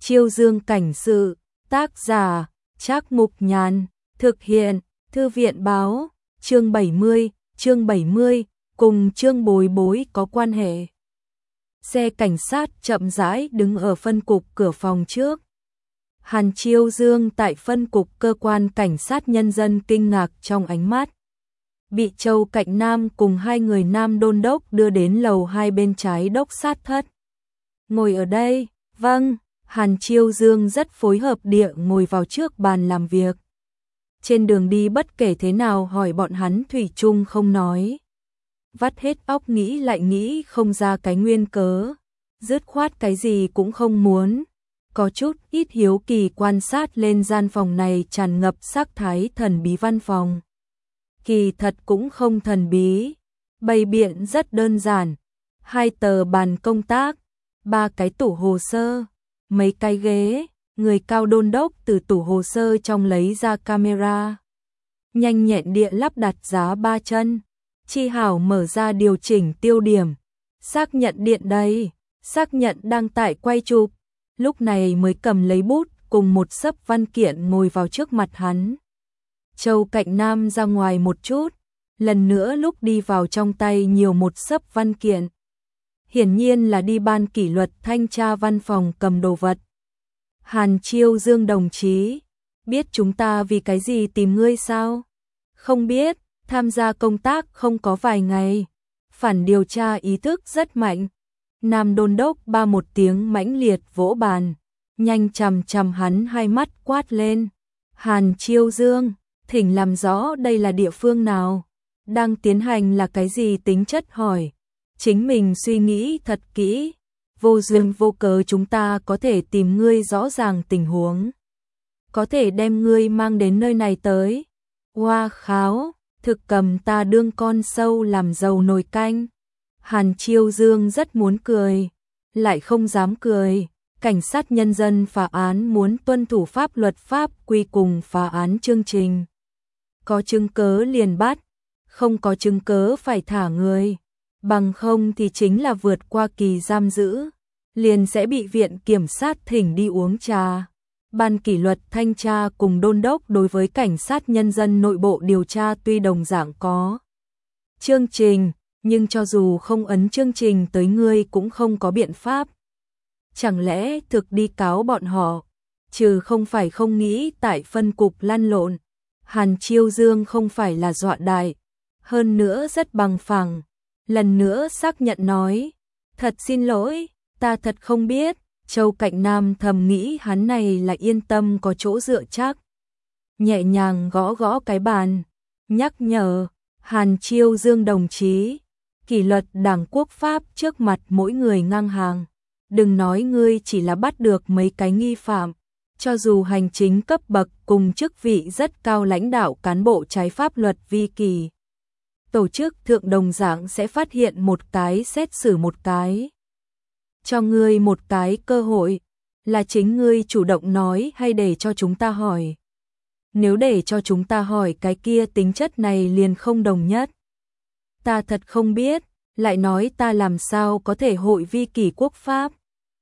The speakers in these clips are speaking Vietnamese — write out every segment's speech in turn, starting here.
Chiêu Dương cảnh sự, tác giả, Trác Mục Nhàn, thực hiện, Thư viện báo, chương 70, cùng chương Bối Bối có quan hệ. Xe cảnh sát chậm rãi đứng ở phân cục cửa phòng trước. Hàn Chiêu Dương tại phân cục cơ quan cảnh sát nhân dân kinh ngạc trong ánh mắt. Bị Châu Cạnh Nam cùng hai người nam đôn đốc đưa đến lầu 2 bên trái đốc sát thất. Ngồi ở đây, vâng, Hàn Chiêu Dương rất phối hợp địa ngồi vào trước bàn làm việc. Trên đường đi bất kể thế nào hỏi bọn hắn thủy chung không nói. Vắt hết óc nghĩ lại nghĩ không ra cái nguyên cớ. Dứt khoát cái gì cũng không muốn. Có chút ít hiếu kỳ quan sát lên gian phòng này tràn ngập sắc thái thần bí văn phòng. Kỳ thật cũng không thần bí. Bày biện rất đơn giản. 2 tờ bàn công tác, 3 cái tủ hồ sơ, mấy cái ghế. Người cao đôn đốc từ tủ hồ sơ trong lấy ra camera. Nhanh nhẹn địa lắp đặt giá 3 chân. Chi hảo mở ra điều chỉnh tiêu điểm. Xác nhận điện đây, xác nhận đang tại quay chụp. Lúc này mới cầm lấy bút cùng một xấp văn kiện ngồi vào trước mặt hắn. Châu Cạnh Nam ra ngoài một chút, lần nữa lúc đi vào trong tay nhiều một xấp văn kiện. Hiển nhiên là đi ban kỷ luật thanh tra văn phòng cầm đồ vật. Hàn Chiêu Dương đồng chí, biết chúng ta vì cái gì tìm ngươi sao? Không biết, tham gia công tác không có vài ngày. Phản điều tra ý thức rất mạnh. Nam đôn đốc ba một tiếng mãnh liệt vỗ bàn, nhanh chằm chằm hắn hai mắt quát lên. Hàn Chiêu Dương, thỉnh làm rõ đây là địa phương nào? Đang tiến hành là cái gì tính chất hỏi? Chính mình suy nghĩ thật kỹ. Vô duyên vô cớ chúng ta có thể tìm ngươi rõ ràng tình huống. Có thể đem ngươi mang đến nơi này tới. Hoa kháo, thực cầm ta đương con sâu làm dầu nồi canh. Hàn Chiêu Dương rất muốn cười, lại không dám cười. Cảnh sát nhân dân phá án muốn tuân thủ pháp luật pháp quy cùng phá án chương trình. Có chứng cớ liền bắt, không có chứng cớ phải thả người. Bằng không thì chính là vượt qua kỳ giam giữ, liền sẽ bị viện kiểm sát thỉnh đi uống trà. Ban kỷ luật thanh tra cùng đôn đốc đối với cảnh sát nhân dân nội bộ điều tra tuy đồng dạng có chương trình, nhưng cho dù không ấn chương trình tới ngươi cũng không có biện pháp. Chẳng lẽ thực đi cáo bọn họ, trừ không phải không nghĩ tại phân cục lăn lộn. Hàn Chiêu Dương không phải là dọa đại, hơn nữa rất bằng phẳng. Lần nữa xác nhận nói, thật xin lỗi, ta thật không biết. Châu Cạnh Nam thầm nghĩ hắn này là yên tâm có chỗ dựa chắc. Nhẹ nhàng gõ gõ cái bàn, nhắc nhở, Hàn Chiêu Dương đồng chí, kỷ luật Đảng Quốc Pháp trước mặt mỗi người ngang hàng. Đừng nói ngươi chỉ là bắt được mấy cái nghi phạm, cho dù hành chính cấp bậc cùng chức vị rất cao lãnh đạo cán bộ trái pháp luật vi kỳ. Tổ chức thượng đồng dạng sẽ phát hiện một cái xét xử một cái. Cho ngươi một cái cơ hội, là chính ngươi chủ động nói hay để cho chúng ta hỏi? Nếu để cho chúng ta hỏi cái kia tính chất này liền không đồng nhất. Ta thật không biết, lại nói ta làm sao có thể hội vi kỷ quốc pháp?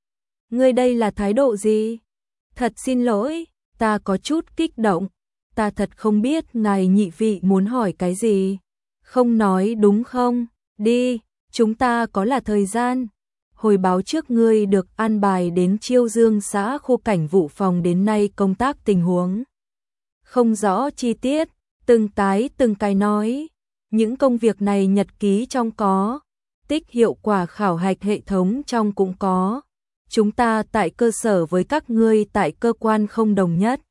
Ngươi đây là thái độ gì? Thật xin lỗi, ta có chút kích động. Ta thật không biết ngài nhị vị muốn hỏi cái gì. Không nói đúng không? Đi, chúng ta có là thời gian. Hồi báo trước ngươi được an bài đến Chiêu Dương xã khu cảnh vụ phòng đến nay công tác tình huống. Không rõ chi tiết, từng cái nói. Những công việc này nhật ký trong có, tích hiệu quả khảo hạch hệ thống trong cũng có. Chúng ta tại cơ sở với các ngươi tại cơ quan không đồng nhất.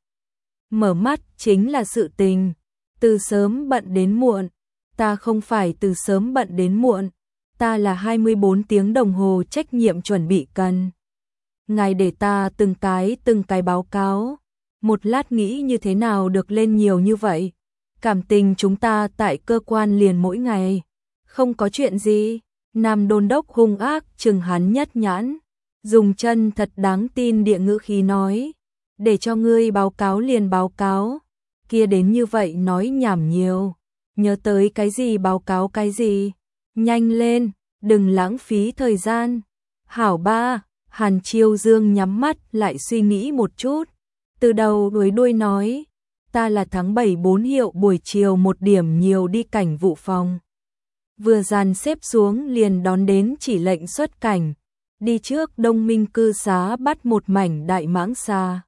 Mở mắt chính là sự tình, từ sớm bận đến muộn. Ta không phải từ sớm bận đến muộn, ta là 24 tiếng đồng hồ trách nhiệm chuẩn bị cần. Ngài để ta từng cái báo cáo, một lát nghĩ như thế nào được lên nhiều như vậy. Cảm tình chúng ta tại cơ quan liền mỗi ngày, không có chuyện gì. Nam đôn đốc hung ác chừng hắn nhất nhãn, dùng chân thật đáng tin địa ngữ khí nói, để cho ngươi báo cáo liền báo cáo, kia đến như vậy nói nhảm nhiều. Nhớ tới cái gì báo cáo cái gì, nhanh lên, đừng lãng phí thời gian. Hảo ba, Hàn Chiêu Dương nhắm mắt lại suy nghĩ một chút, từ đầu đuôi đuôi nói, ta là tháng 7 4 hiệu buổi chiều 1 điểm nhiều đi cảnh vụ phòng. Vừa dàn xếp xuống liền đón đến chỉ lệnh xuất cảnh, đi trước Đông Minh cư xá bắt một mảnh đại mãng xà.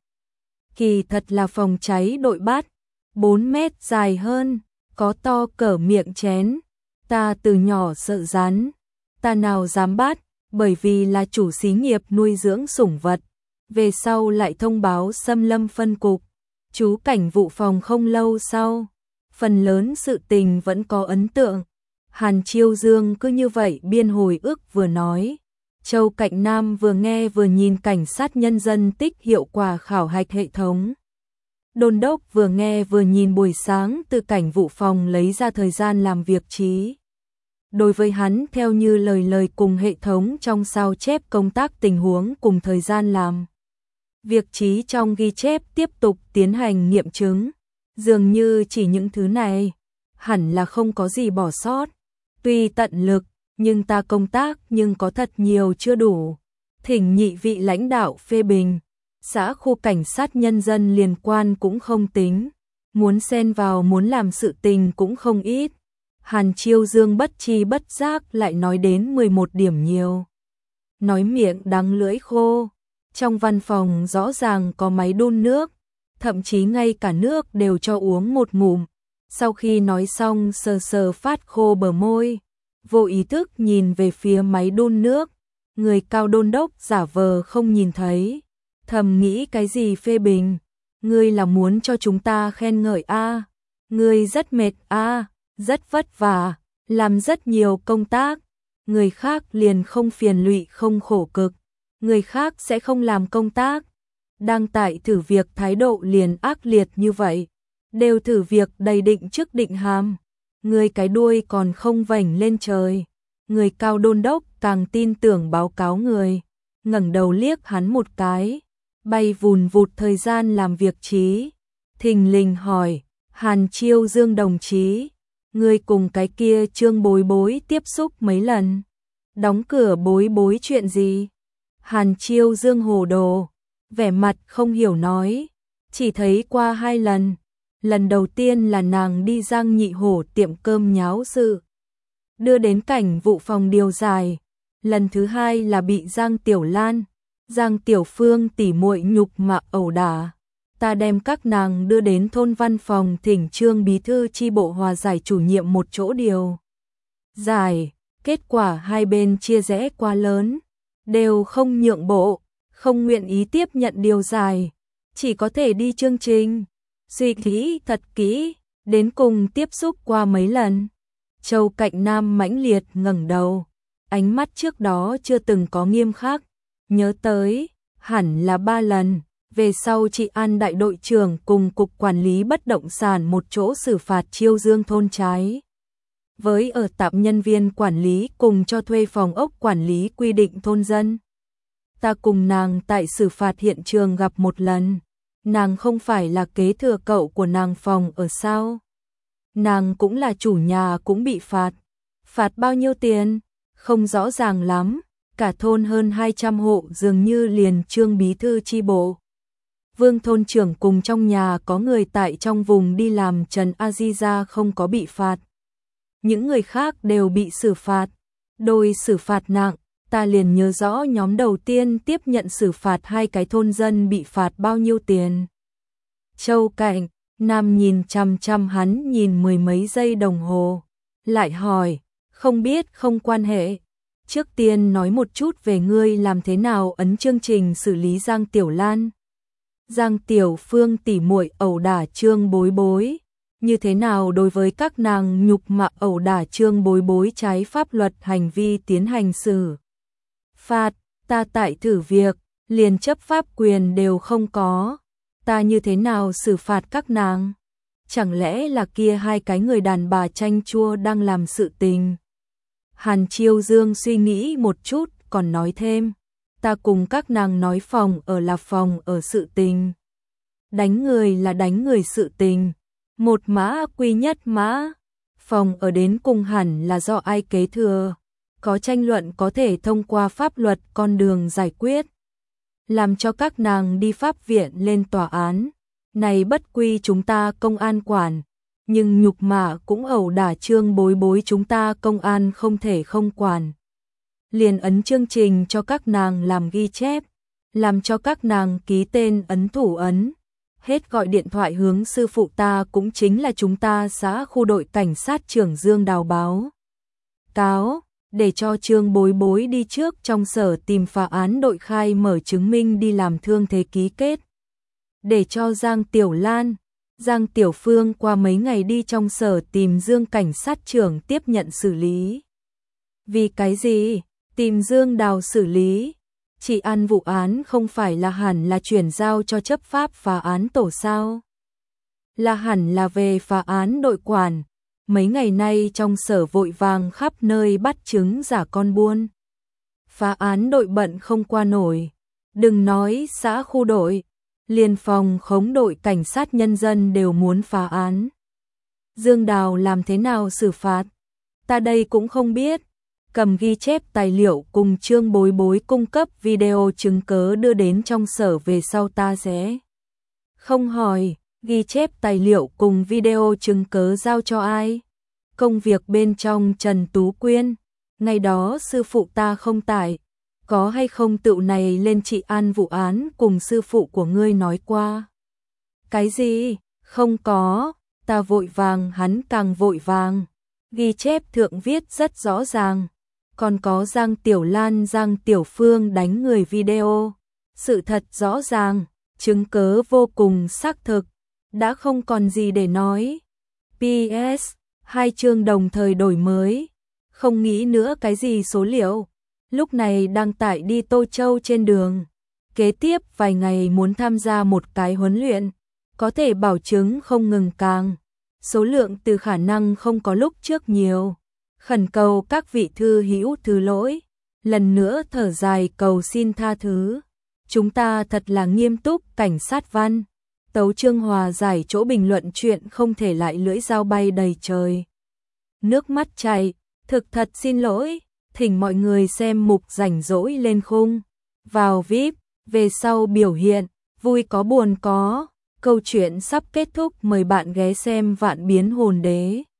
Kỳ thật là phòng cháy đội bắt, 4 mét dài hơn, có to cỡ miệng chén. Ta từ nhỏ sợ rắn, ta nào dám bắt, bởi vì là chủ xí nghiệp nuôi dưỡng sủng vật. Về sau lại thông báo xâm lâm phân cục, chú cảnh vụ phòng không lâu sau. Phần lớn sự tình vẫn có ấn tượng. Hàn Chiêu Dương cứ như vậy biên hồi ức vừa nói. Châu Cạnh Nam vừa nghe vừa nhìn cảnh sát nhân dân tích hiệu quả khảo hạch hệ thống. Đôn đốc vừa nghe vừa nhìn buổi sáng từ cảnh vụ phòng lấy ra thời gian làm việc trí. Đối với hắn theo như lời cùng hệ thống trong sao chép công tác tình huống cùng thời gian làm. Việc trí trong ghi chép tiếp tục tiến hành nghiệm chứng. Dường như chỉ những thứ này, hẳn là không có gì bỏ sót. Tuy tận lực, nhưng ta công tác nhưng có thật nhiều chưa đủ. Thỉnh nhị vị lãnh đạo phê bình. Xã khu cảnh sát nhân dân liên quan cũng không tính. Muốn xen vào muốn làm sự tình cũng không ít. Hàn Chiêu Dương bất tri bất giác lại nói đến 11 điểm nhiều. Nói miệng đắng lưỡi khô. Trong văn phòng rõ ràng có máy đun nước, thậm chí ngay cả nước đều cho uống một ngụm. Sau khi nói xong sờ sờ phát khô bờ môi, vô ý thức nhìn về phía máy đun nước. Người cao đôn đốc giả vờ không nhìn thấy, thầm nghĩ cái gì phê bình. Ngươi là muốn cho chúng ta khen ngợi a? Ngươi rất mệt a, rất vất vả, làm rất nhiều công tác. Người khác liền không phiền lụy không khổ cực, người khác sẽ không làm công tác. Đang tại thử việc thái độ liền ác liệt như vậy, đều thử việc đầy định trước định hàm. Người cái đuôi còn không vểnh lên trời. Người cao đôn đốc càng tin tưởng báo cáo người, ngẩng đầu liếc hắn một cái, bay vùn vụt thời gian làm việc trí. Thình lình hỏi, Hàn Chiêu Dương đồng chí, người cùng cái kia Trương Bối Bối tiếp xúc mấy lần? Đóng cửa Bối Bối chuyện gì? Hàn Chiêu Dương hồ đồ, vẻ mặt không hiểu nói, chỉ thấy qua 2 lần. Lần đầu tiên là nàng đi Giang Nhị Hổ tiệm cơm nháo sự, đưa đến cảnh vụ phòng điều giải. Lần thứ 2 là bị Giang Tiểu Lan, Giang Tiểu Phương tỉ muội nhục mạ ẩu đả. Ta đem các nàng đưa đến thôn văn phòng thỉnh Trương bí thư chi bộ hòa giải chủ nhiệm một chỗ điều giải. Kết quả hai bên chia rẽ quá lớn, đều không nhượng bộ, không nguyện ý tiếp nhận điều giải, chỉ có thể đi chương trình. Suy nghĩ thật kỹ, đến cùng tiếp xúc qua mấy lần. Châu Cạnh Nam mãnh liệt ngẩng đầu, ánh mắt trước đó chưa từng có nghiêm khắc, nhớ tới, hẳn là 3 lần. Về sau chị An đại đội trưởng cùng cục quản lý bất động sản một chỗ xử phạt Chiêu Dương thôn trái với ở tạm nhân viên quản lý cùng cho thuê phòng ốc quản lý quy định thôn dân. Ta cùng nàng tại xử phạt hiện trường gặp một lần. Nàng không phải là kế thừa cậu của nàng phòng ở sao? Nàng cũng là chủ nhà cũng bị phạt. Phạt bao nhiêu tiền? Không rõ ràng lắm. Cả thôn hơn 200 hộ dường như liền Trương bí thư chi bộ, Vương thôn trưởng cùng trong nhà có người tại trong vùng đi làm Trần Aziza không có bị phạt. Những người khác đều bị xử phạt. Đôi xử phạt nặng, ta liền nhớ rõ nhóm đầu tiên tiếp nhận xử phạt 2 cái thôn dân bị phạt bao nhiêu tiền. Châu Cạnh Nam nhìn chằm chằm hắn nhìn 10 mấy giây đồng hồ, lại hỏi, không biết không quan hệ. Trước tiên nói một chút về ngươi làm thế nào ấn chương trình xử lý Giang Tiểu Lan, Giang Tiểu Phương tỉ muội ẩu đả Trương Bối Bối, như thế nào đối với các nàng nhục mạ ẩu đả Trương Bối Bối trái pháp luật hành vi tiến hành xử phạt. Ta tại thử việc, liền chấp pháp quyền đều không có, ta như thế nào xử phạt các nàng? Chẳng lẽ là kia 2 cái người đàn bà chanh chua đang làm sự tình? Hàn Chiêu Dương suy nghĩ một chút còn nói thêm, ta cùng các nàng nói phòng ở là phòng ở sự tình, đánh người là đánh người sự tình, một mã quy nhất mã. Phòng ở đến cùng hẳn là do ai kế thừa, có tranh luận có thể thông qua pháp luật con đường giải quyết, làm cho các nàng đi pháp viện lên tòa án. Này bất quy chúng ta công an quản, nhưng nhục mạ cũng ẩu đả Trương Bối Bối chúng ta công an không thể không quản. Liền ấn chương trình cho các nàng làm ghi chép, làm cho các nàng ký tên ấn thủ ấn. Hết gọi điện thoại hướng sư phụ ta cũng chính là chúng ta xã khu đội cảnh sát trưởng Dương Đào báo cáo, để cho Trương Bối Bối đi trước trong sở tìm phá án đội khai mở chứng minh đi làm thương thế ký kết. Để cho Giang Tiểu Lan, Giang Tiểu Phương qua mấy ngày đi trong sở tìm Dương cảnh sát trưởng tiếp nhận xử lý. Vì cái gì? Tìm Dương Đào xử lý? Chỉ ăn vụ án không phải là hẳn là chuyển giao cho chấp pháp phá án tổ sao? Là hẳn là về phá án đội quản. Mấy ngày nay trong sở vội vàng khắp nơi bắt chứng giả con buôn. Phá án đội bận không qua nổi. Đừng nói xã khu đội, liền phòng khống đội cảnh sát nhân dân đều muốn phá án. Dương Đào làm thế nào xử phạt? Ta đây cũng không biết. Cầm ghi chép tài liệu cùng Trương Bối Bối cung cấp video chứng cớ đưa đến trong sở về sau ta sẽ không hỏi. Ghi chép tài liệu cùng video chứng cớ giao cho ai? Công việc bên trong Trần Tú Quyên. Ngày đó sư phụ ta không tại, có hay không tựu này lên trị an vụ án cùng sư phụ của ngươi nói qua? Cái gì? Không có, ta vội vàng hắn càng vội vàng. Ghi chép thượng viết rất rõ ràng. Còn có Giang Tiểu Lan, Giang Tiểu Phương đánh người video. Sự thật rõ ràng, chứng cớ vô cùng xác thực, đã không còn gì để nói. PS, 2 chương đồng thời đổi mới, không nghĩ nữa cái gì số liệu. Lúc này đang tại đi Tô Châu trên đường. Kế tiếp vài ngày muốn tham gia một cái huấn luyện, có thể bảo chứng không ngừng càng. Số lượng từ khả năng không có lúc trước nhiều. Khẩn cầu các vị thư hữu thứ lỗi, lần nữa thở dài cầu xin tha thứ. Chúng ta thật là nghiêm túc cảnh sát văn. Tấu Chương hòa giải chỗ bình luận chuyện không thể lại lưỡi dao bay đầy trời. Nước mắt chảy, thực thật xin lỗi, thỉnh mọi người xem mục rảnh rỗi lên khung. Vào VIP, về sau biểu hiện, vui có buồn có. Câu chuyện sắp kết thúc, mời bạn ghé xem Vạn Biến Hồn Đế.